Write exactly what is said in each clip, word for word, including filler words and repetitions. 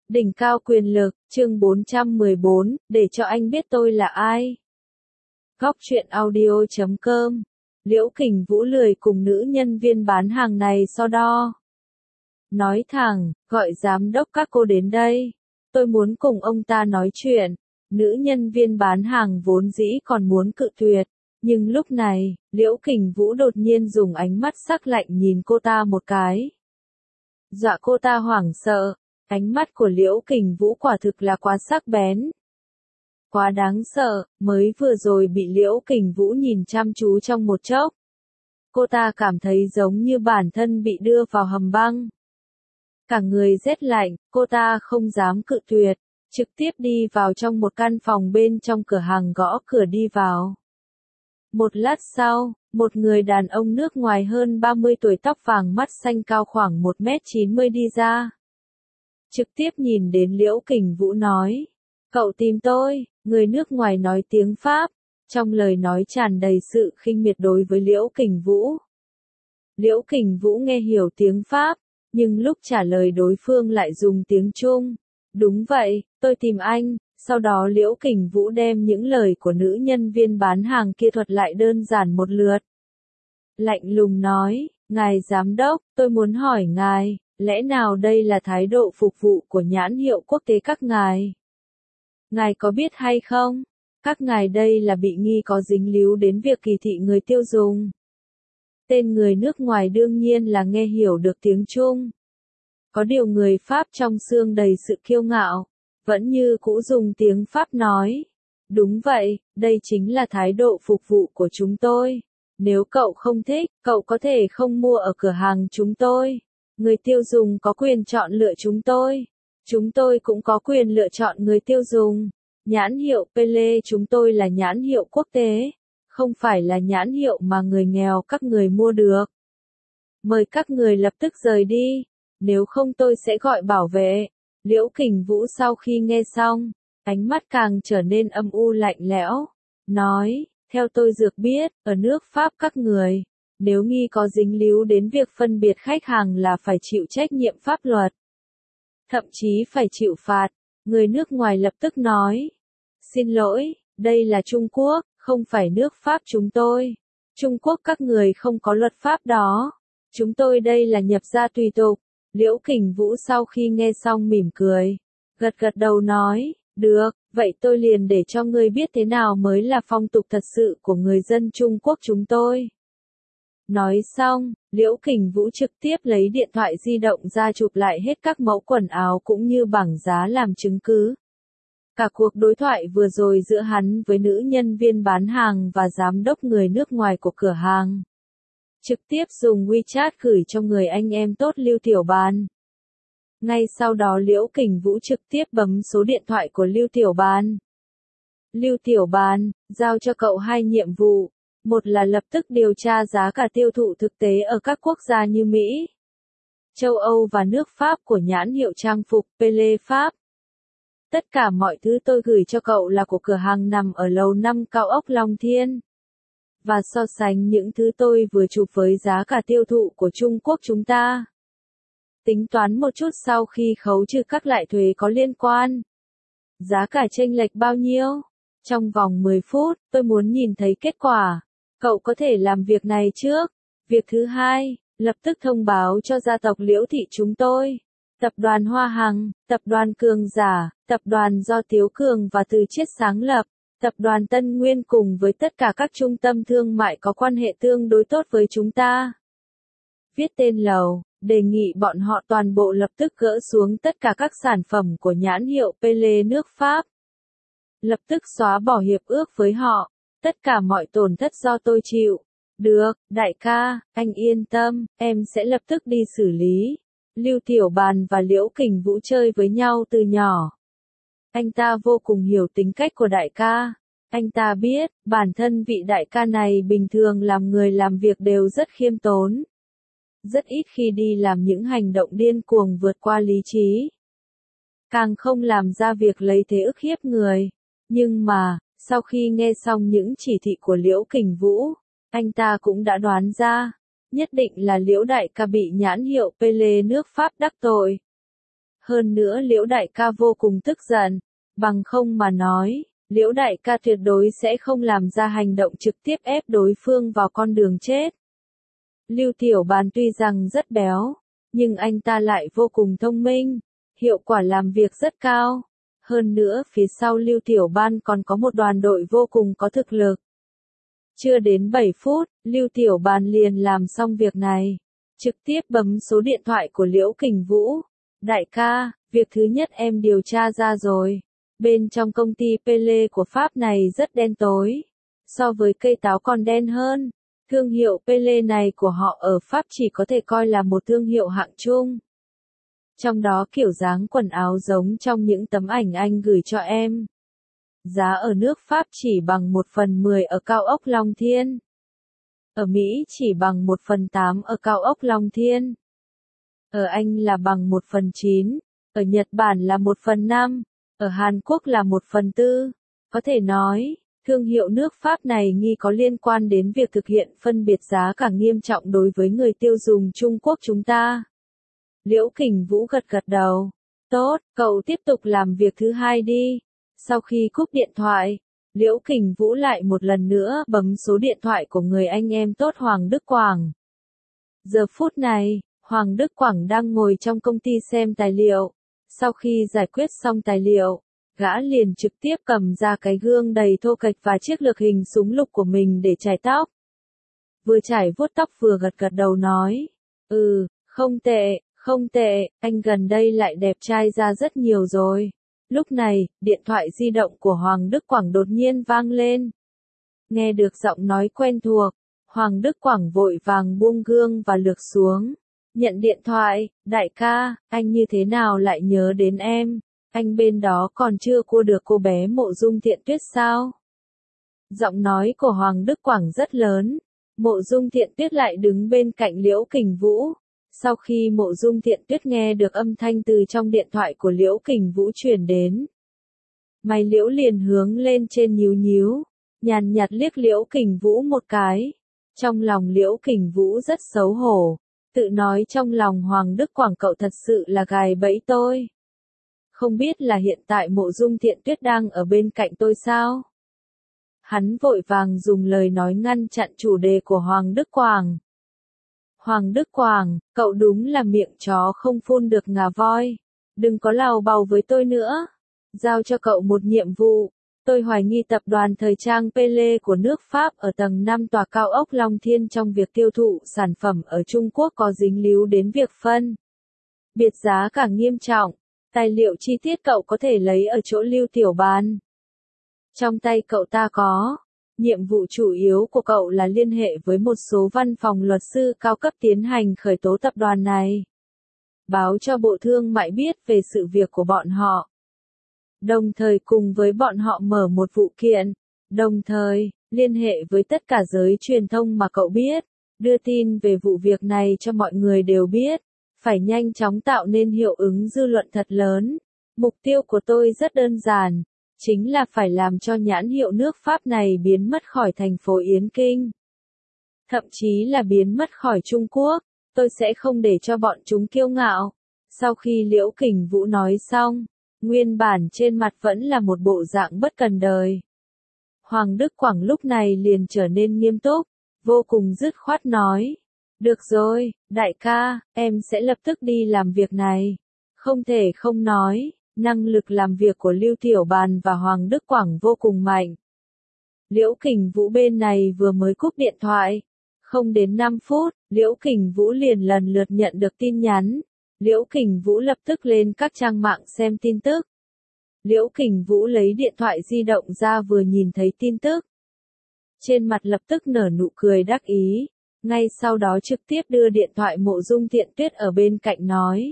Đỉnh cao quyền lực, chương bốn trăm mười bốn, để cho anh biết tôi là ai. Góc truyện audio chấm com. Liễu Kình Vũ lười cùng nữ nhân viên bán hàng này so đo. Nói thẳng, gọi giám đốc các cô đến đây. Tôi muốn cùng ông ta nói chuyện. Nữ nhân viên bán hàng vốn dĩ còn muốn cự tuyệt. Nhưng lúc này, Liễu Kình Vũ đột nhiên dùng ánh mắt sắc lạnh nhìn cô ta một cái. Dọa cô ta hoảng sợ. Ánh mắt của Liễu Kình Vũ quả thực là quá sắc bén. Quá đáng sợ, mới vừa rồi bị Liễu Kình Vũ nhìn chăm chú trong một chốc. Cô ta cảm thấy giống như bản thân bị đưa vào hầm băng. Cả người rét lạnh, cô ta không dám cự tuyệt, trực tiếp đi vào trong một căn phòng bên trong cửa hàng gõ cửa đi vào. Một lát sau, một người đàn ông nước ngoài hơn ba mươi tuổi tóc vàng mắt xanh cao khoảng một mét chín mươi đi ra. Trực tiếp nhìn đến Liễu Kình Vũ nói, cậu tìm tôi, người nước ngoài nói tiếng Pháp, trong lời nói tràn đầy sự khinh miệt đối với Liễu Kình Vũ. Liễu Kình Vũ nghe hiểu tiếng Pháp, nhưng lúc trả lời đối phương lại dùng tiếng Trung. Đúng vậy, tôi tìm anh, sau đó Liễu Kình Vũ đem những lời của nữ nhân viên bán hàng kia thuật lại đơn giản một lượt. Lạnh lùng nói, ngài giám đốc, tôi muốn hỏi ngài, lẽ nào đây là thái độ phục vụ của nhãn hiệu quốc tế các ngài? Ngài có biết hay không? Các ngài đây là bị nghi có dính líu đến việc kỳ thị người tiêu dùng. Tên người nước ngoài đương nhiên là nghe hiểu được tiếng Trung. Có điều người Pháp trong xương đầy sự kiêu ngạo, vẫn như cũ dùng tiếng Pháp nói. Đúng vậy, đây chính là thái độ phục vụ của chúng tôi. Nếu cậu không thích, cậu có thể không mua ở cửa hàng chúng tôi. Người tiêu dùng có quyền chọn lựa chúng tôi. Chúng tôi cũng có quyền lựa chọn người tiêu dùng. Nhãn hiệu Pele chúng tôi là nhãn hiệu quốc tế, không phải là nhãn hiệu mà người nghèo các người mua được. Mời các người lập tức rời đi, nếu không tôi sẽ gọi bảo vệ. Liễu Kình Vũ sau khi nghe xong, ánh mắt càng trở nên âm u lạnh lẽo, nói, theo tôi được biết, ở nước Pháp các người, nếu nghi có dính líu đến việc phân biệt khách hàng là phải chịu trách nhiệm pháp luật. Thậm chí phải chịu phạt. Người nước ngoài lập tức nói. Xin lỗi, đây là Trung Quốc, không phải nước Pháp chúng tôi. Trung Quốc các người không có luật pháp đó. Chúng tôi đây là nhập gia tùy tục. Liễu Kình Vũ sau khi nghe xong mỉm cười. Gật gật đầu nói, được, vậy tôi liền để cho ngươi biết thế nào mới là phong tục thật sự của người dân Trung Quốc chúng tôi. Nói xong, Liễu Kình Vũ trực tiếp lấy điện thoại di động ra chụp lại hết các mẫu quần áo cũng như bảng giá làm chứng cứ. Cả cuộc đối thoại vừa rồi giữa hắn với nữ nhân viên bán hàng và giám đốc người nước ngoài của cửa hàng. Trực tiếp dùng WeChat gửi cho người anh em tốt Lưu Tiểu Bàn. Ngay sau đó Liễu Kình Vũ trực tiếp bấm số điện thoại của Lưu Tiểu Bàn. Lưu Tiểu Bàn, giao cho cậu hai nhiệm vụ. Một là lập tức điều tra giá cả tiêu thụ thực tế ở các quốc gia như Mỹ, châu Âu và nước Pháp của nhãn hiệu trang phục Pele Pháp. Tất cả mọi thứ tôi gửi cho cậu là của cửa hàng nằm ở lầu năm cao ốc Long Thiên. Và so sánh những thứ tôi vừa chụp với giá cả tiêu thụ của Trung Quốc chúng ta. Tính toán một chút sau khi khấu trừ các loại thuế có liên quan. Giá cả chênh lệch bao nhiêu? Trong vòng mười phút, tôi muốn nhìn thấy kết quả. Cậu có thể làm việc này trước. Việc thứ hai, lập tức thông báo cho gia tộc Liễu Thị chúng tôi. Tập đoàn Hoa Hằng, tập đoàn Cường Giả, tập đoàn do Tiếu Cường và Từ Chiết sáng lập, tập đoàn Tân Nguyên cùng với tất cả các trung tâm thương mại có quan hệ tương đối tốt với chúng ta. Viết tên lầu, đề nghị bọn họ toàn bộ lập tức gỡ xuống tất cả các sản phẩm của nhãn hiệu Pele nước Pháp. Lập tức xóa bỏ hiệp ước với họ. Tất cả mọi tổn thất do tôi chịu. Được, đại ca, anh yên tâm, em sẽ lập tức đi xử lý. Lưu Tiểu Bàn và Liễu Kình Vũ chơi với nhau từ nhỏ. Anh ta vô cùng hiểu tính cách của đại ca. Anh ta biết, bản thân vị đại ca này bình thường làm người làm việc đều rất khiêm tốn. Rất ít khi đi làm những hành động điên cuồng vượt qua lý trí. Càng không làm ra việc lấy thế ức hiếp người. Nhưng mà, sau khi nghe xong những chỉ thị của Liễu Kình Vũ, anh ta cũng đã đoán ra, nhất định là Liễu đại ca bị nhãn hiệu Pele nước Pháp đắc tội. Hơn nữa Liễu đại ca vô cùng tức giận, bằng không mà nói, Liễu đại ca tuyệt đối sẽ không làm ra hành động trực tiếp ép đối phương vào con đường chết. Lưu Tiểu Bàn tuy rằng rất béo, nhưng anh ta lại vô cùng thông minh, hiệu quả làm việc rất cao. Hơn nữa phía sau Lưu Tiểu Ban còn có một đoàn đội vô cùng có thực lực. Chưa đến bảy phút, Lưu Tiểu Bàn liền làm xong việc này. Trực tiếp bấm số điện thoại của Liễu Kình Vũ. Đại ca, việc thứ nhất em điều tra ra rồi. Bên trong công ty Pele của Pháp này rất đen tối. So với cây táo còn đen hơn. Thương hiệu Pele này của họ ở Pháp chỉ có thể coi là một thương hiệu hạng trung. Trong đó kiểu dáng quần áo giống trong những tấm ảnh anh gửi cho em. Giá ở nước Pháp chỉ bằng một phần mười ở cao ốc Long Thiên. Ở Mỹ chỉ bằng một phần tám ở cao ốc Long Thiên. Ở Anh là bằng một phần chín, ở Nhật Bản là một phần năm, ở Hàn Quốc là một phần tư. Có thể nói, thương hiệu nước Pháp này nghi có liên quan đến việc thực hiện phân biệt giá cả nghiêm trọng đối với người tiêu dùng Trung Quốc chúng ta. Liễu Kình Vũ gật gật đầu. Tốt, cậu tiếp tục làm việc thứ hai đi. Sau khi cúp điện thoại, Liễu Kình Vũ lại một lần nữa bấm số điện thoại của người anh em tốt Hoàng Đức Quảng. Giờ phút này, Hoàng Đức Quảng đang ngồi trong công ty xem tài liệu. Sau khi giải quyết xong tài liệu, gã liền trực tiếp cầm ra cái gương đầy thô kệch và chiếc lược hình súng lục của mình để chải tóc. Vừa chải vuốt tóc vừa gật gật đầu nói. Ừ, không tệ, không tệ, anh gần đây lại đẹp trai ra rất nhiều rồi. Lúc này, điện thoại di động của Hoàng Đức Quảng đột nhiên vang lên. Nghe được giọng nói quen thuộc, Hoàng Đức Quảng vội vàng buông gương và lược xuống. Nhận điện thoại, đại ca, anh như thế nào lại nhớ đến em? Anh bên đó còn chưa cua được cô bé Mộ Dung Thiện Tuyết sao? Giọng nói của Hoàng Đức Quảng rất lớn. Mộ Dung Thiện Tuyết lại đứng bên cạnh Liễu Kình Vũ. Sau khi Mộ Dung Thiện Tuyết nghe được âm thanh từ trong điện thoại của Liễu Kình Vũ truyền đến, mày Liễu liền hướng lên trên nhíu nhíu, nhàn nhạt liếc Liễu Kình Vũ một cái. Trong lòng Liễu Kình Vũ rất xấu hổ, tự nói trong lòng Hoàng Đức Quảng cậu thật sự là gài bẫy tôi. Không biết là hiện tại Mộ Dung Thiện Tuyết đang ở bên cạnh tôi sao? Hắn vội vàng dùng lời nói ngăn chặn chủ đề của Hoàng Đức Quảng. Hoàng Đức Quảng, cậu đúng là miệng chó không phun được ngà voi. Đừng có lào bào với tôi nữa. Giao cho cậu một nhiệm vụ. Tôi hoài nghi tập đoàn thời trang Pele của nước Pháp ở tầng năm tòa cao ốc Long Thiên trong việc tiêu thụ sản phẩm ở Trung Quốc có dính líu đến việc phân biệt giá cả nghiêm trọng. Tài liệu chi tiết cậu có thể lấy ở chỗ Lưu Tiểu Bàn. Trong tay cậu ta có. Nhiệm vụ chủ yếu của cậu là liên hệ với một số văn phòng luật sư cao cấp tiến hành khởi tố tập đoàn này. Báo cho Bộ Thương mại biết về sự việc của bọn họ. Đồng thời cùng với bọn họ mở một vụ kiện. Đồng thời, liên hệ với tất cả giới truyền thông mà cậu biết. Đưa tin về vụ việc này cho mọi người đều biết. Phải nhanh chóng tạo nên hiệu ứng dư luận thật lớn. Mục tiêu của tôi rất đơn giản. Chính là phải làm cho nhãn hiệu nước Pháp này biến mất khỏi thành phố Yến Kinh. Thậm chí là biến mất khỏi Trung Quốc. Tôi sẽ không để cho bọn chúng kiêu ngạo. Sau khi Liễu Kình Vũ nói xong, nguyên bản trên mặt vẫn là một bộ dạng bất cần đời. Hoàng Đức Quảng lúc này liền trở nên nghiêm túc, vô cùng dứt khoát nói. Được rồi, đại ca, em sẽ lập tức đi làm việc này. Không thể không nói. Năng lực làm việc của Lưu Tiểu Bàn và Hoàng Đức Quảng vô cùng mạnh. Liễu Kình Vũ bên này vừa mới cúp điện thoại. Không đến năm phút, Liễu Kình Vũ liền lần lượt nhận được tin nhắn. Liễu Kình Vũ lập tức lên các trang mạng xem tin tức. Liễu Kình Vũ lấy điện thoại di động ra vừa nhìn thấy tin tức. Trên mặt lập tức nở nụ cười đắc ý. Ngay sau đó trực tiếp đưa điện thoại Mộ Dung Thiện Tuyết ở bên cạnh nói.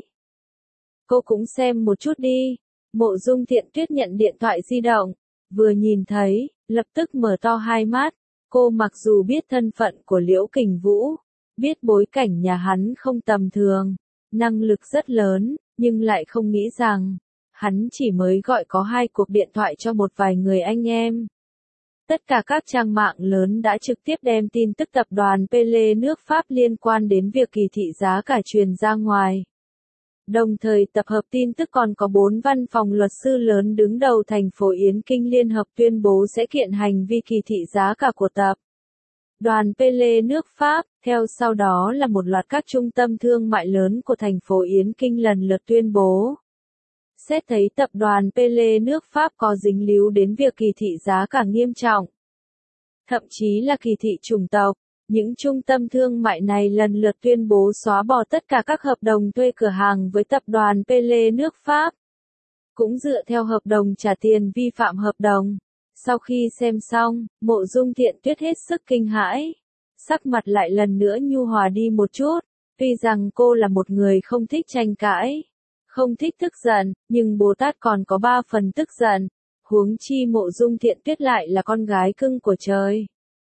Cô cũng xem một chút đi. Mộ Dung Thiện Tuyết nhận điện thoại di động, vừa nhìn thấy, lập tức mở to hai mắt. Cô mặc dù biết thân phận của Liễu Kình Vũ, biết bối cảnh nhà hắn không tầm thường, năng lực rất lớn, nhưng lại không nghĩ rằng, hắn chỉ mới gọi có hai cuộc điện thoại cho một vài người anh em. Tất cả các trang mạng lớn đã trực tiếp đem tin tức tập đoàn Pele nước Pháp liên quan đến việc kỳ thị giá cả truyền ra ngoài. Đồng thời tập hợp tin tức còn có bốn văn phòng luật sư lớn đứng đầu thành phố Yến Kinh liên hợp tuyên bố sẽ kiện hành vi kỳ thị giá cả của tập đoàn Pele nước Pháp, theo sau đó là một loạt các trung tâm thương mại lớn của thành phố Yến Kinh lần lượt tuyên bố. Xét thấy tập đoàn Pele nước Pháp có dính líu đến việc kỳ thị giá cả nghiêm trọng, thậm chí là kỳ thị chủng tộc, những trung tâm thương mại này lần lượt tuyên bố xóa bỏ tất cả các hợp đồng thuê cửa hàng với tập đoàn Pele nước Pháp, cũng dựa theo hợp đồng trả tiền vi phạm hợp đồng. Sau khi xem xong, Mộ Dung Thiện Tuyết hết sức kinh hãi, sắc mặt lại lần nữa nhu hòa đi một chút, tuy rằng cô là một người không thích tranh cãi, không thích tức giận, nhưng Bồ Tát còn có ba phần tức giận, huống chi Mộ Dung Thiện Tuyết lại là con gái cưng của trời.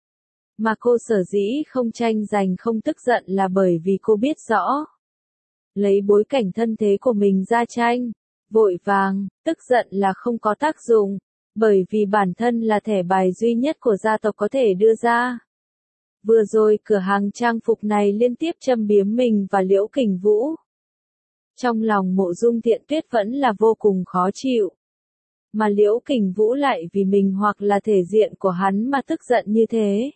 Mà cô sở dĩ không tranh giành không tức giận là bởi vì cô biết rõ, lấy bối cảnh thân thế của mình ra tranh, vội vàng, tức giận là không có tác dụng, bởi vì bản thân là thẻ bài duy nhất của gia tộc có thể đưa ra. Vừa rồi cửa hàng trang phục này liên tiếp châm biếm mình và Liễu Kình Vũ. Trong lòng Mộ Dung Thiện Tuyết vẫn là vô cùng khó chịu. Mà Liễu Kình Vũ lại vì mình hoặc là thể diện của hắn mà tức giận như thế.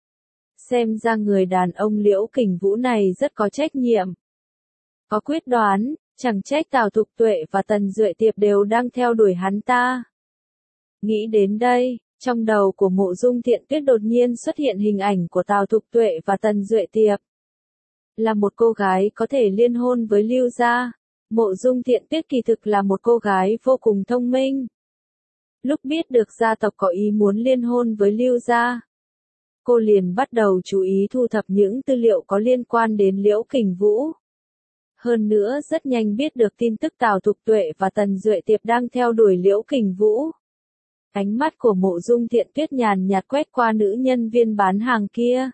Xem ra người đàn ông Liễu Kình Vũ này rất có trách nhiệm, có quyết đoán, chẳng trách Tào Thục Tuệ và Tần Duệ Tiệp đều đang theo đuổi hắn ta. Nghĩ đến đây, trong đầu của Mộ Dung Thiện Tuyết đột nhiên xuất hiện hình ảnh của Tào Thục Tuệ và Tần Duệ Tiệp. Là một cô gái có thể liên hôn với Lưu gia, Mộ Dung Thiện Tuyết kỳ thực là một cô gái vô cùng thông minh. Lúc biết được gia tộc có ý muốn liên hôn với Lưu gia, cô liền bắt đầu chú ý thu thập những tư liệu có liên quan đến Liễu Kình Vũ. Hơn nữa rất nhanh biết được tin tức Tào Thục Tuệ và Tần Duệ Tiệp đang theo đuổi Liễu Kình Vũ. Ánh mắt của Mộ Dung Thiện Tuyết nhàn nhạt quét qua nữ nhân viên bán hàng kia.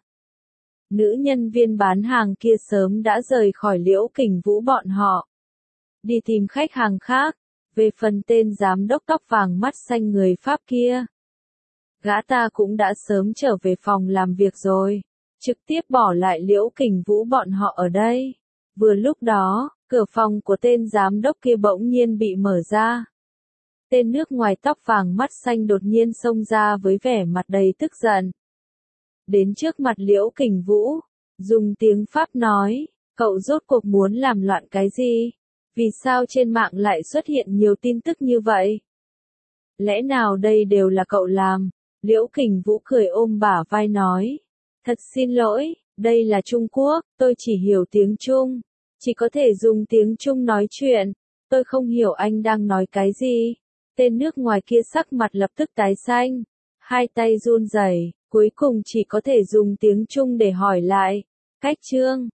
Nữ nhân viên bán hàng kia sớm đã rời khỏi Liễu Kình Vũ bọn họ, đi tìm khách hàng khác. Về phần tên giám đốc tóc vàng mắt xanh người Pháp kia, gã ta cũng đã sớm trở về phòng làm việc rồi, trực tiếp bỏ lại Liễu Kình Vũ bọn họ ở đây. Vừa lúc đó, cửa phòng của tên giám đốc kia bỗng nhiên bị mở ra. Tên nước ngoài tóc vàng mắt xanh đột nhiên xông ra với vẻ mặt đầy tức giận. Đến trước mặt Liễu Kình Vũ, dùng tiếng Pháp nói, cậu rốt cuộc muốn làm loạn cái gì? Vì sao trên mạng lại xuất hiện nhiều tin tức như vậy? Lẽ nào đây đều là cậu làm? Liễu Kình Vũ cười ôm bả vai nói. Thật xin lỗi, đây là Trung Quốc, tôi chỉ hiểu tiếng Trung. Chỉ có thể dùng tiếng Trung nói chuyện. Tôi không hiểu anh đang nói cái gì. Tên nước ngoài kia sắc mặt lập tức tái xanh. Hai tay run rẩy, cuối cùng chỉ có thể dùng tiếng Trung để hỏi lại. Cách chương.